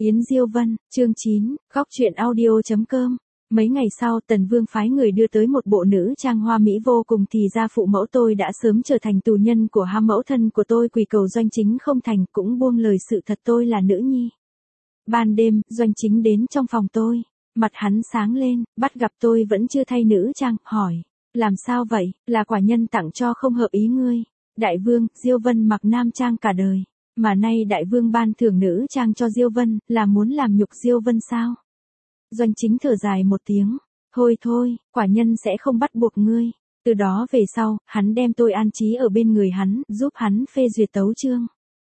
Yến Diêu Vân, chương 9, góc truyện audio.com. Mấy ngày sau, Tần Vương phái người đưa tới một bộ nữ trang hoa mỹ vô cùng, thì ra phụ mẫu tôi đã sớm trở thành tù nhân của mẫu thân của tôi quỳ cầu Doanh Chính không thành, cũng buông lời sự thật tôi là nữ nhi. Ban đêm, Doanh Chính đến trong phòng tôi, mặt hắn sáng lên, bắt gặp tôi vẫn chưa thay nữ trang, hỏi, làm sao vậy, là quả nhân tặng cho không hợp ý ngươi. Đại vương, Diêu Vân mặc nam trang cả đời, mà nay đại vương ban thưởng nữ trang cho Diêu Vân, là muốn làm nhục Diêu Vân sao? Doanh Chính thở dài một tiếng, thôi, quả nhân sẽ không bắt buộc ngươi. Từ đó về sau, hắn đem tôi an trí ở bên người hắn, giúp hắn phê duyệt tấu chương.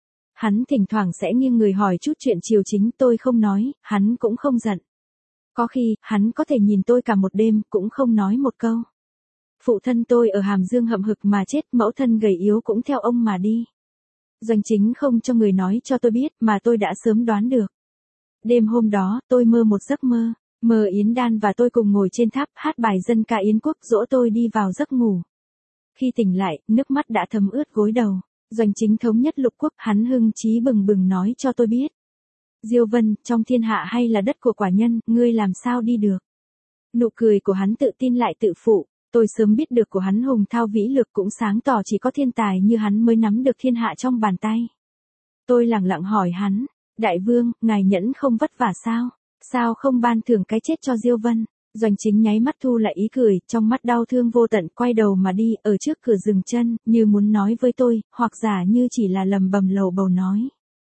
Hắn thỉnh thoảng sẽ nghiêng người hỏi chút chuyện triều chính, tôi không nói, hắn cũng không giận. Có khi, hắn có thể nhìn tôi cả một đêm, cũng không nói một câu. Phụ thân tôi ở Hàm Dương hậm hực mà chết, mẫu thân gầy yếu cũng theo ông mà đi. Doanh Chính không cho người nói cho tôi biết, mà tôi đã sớm đoán được. Đêm hôm đó, tôi mơ một giấc mơ, mơ Yến Đan và tôi cùng ngồi trên tháp hát bài dân ca Yến quốc, dỗ tôi đi vào giấc ngủ. Khi tỉnh lại, nước mắt đã thấm ướt gối đầu. Doanh Chính thống nhất lục quốc, hắn hưng chí bừng bừng nói cho tôi biết. Diêu Vân, trong thiên hạ hay là đất của quả nhân, ngươi làm sao đi được? Nụ cười của hắn tự tin lại tự phụ. Tôi sớm biết được của hắn hùng thao vĩ lực, cũng sáng tỏ chỉ có thiên tài như hắn mới nắm được thiên hạ trong bàn tay. Tôi lẳng lặng hỏi hắn, đại vương, ngài nhẫn không vất vả sao? Sao không ban thưởng cái chết cho Diêu Vân? Doanh Chính nháy mắt thu lại ý cười, trong mắt đau thương vô tận, quay đầu mà đi, ở trước cửa dừng chân, như muốn nói với tôi, hoặc giả như chỉ là lầm bầm lầu bầu nói.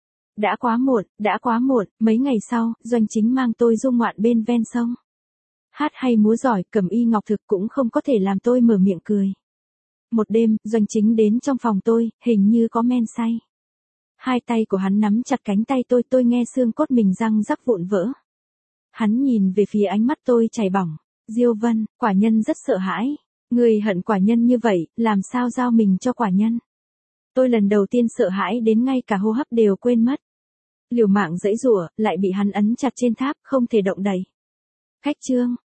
Đã quá muộn, mấy ngày sau, Doanh Chính mang tôi du ngoạn bên ven sông. Hát hay múa giỏi, cẩm y ngọc thực cũng không có thể làm tôi mở miệng cười. Một đêm, Doanh Chính đến trong phòng tôi, hình như có men say. Hai tay của hắn nắm chặt cánh tay tôi nghe xương cốt mình răng rắc vụn vỡ. Hắn nhìn về phía ánh mắt tôi chảy bỏng. Diêu Vân, quả nhân rất sợ hãi. Người hận quả nhân như vậy, làm sao giao mình cho quả nhân? Tôi lần đầu tiên sợ hãi đến ngay cả hô hấp đều quên mất. Liều mạng giãy giụa, lại bị hắn ấn chặt trên tháp, không thể động đậy. Khách trương,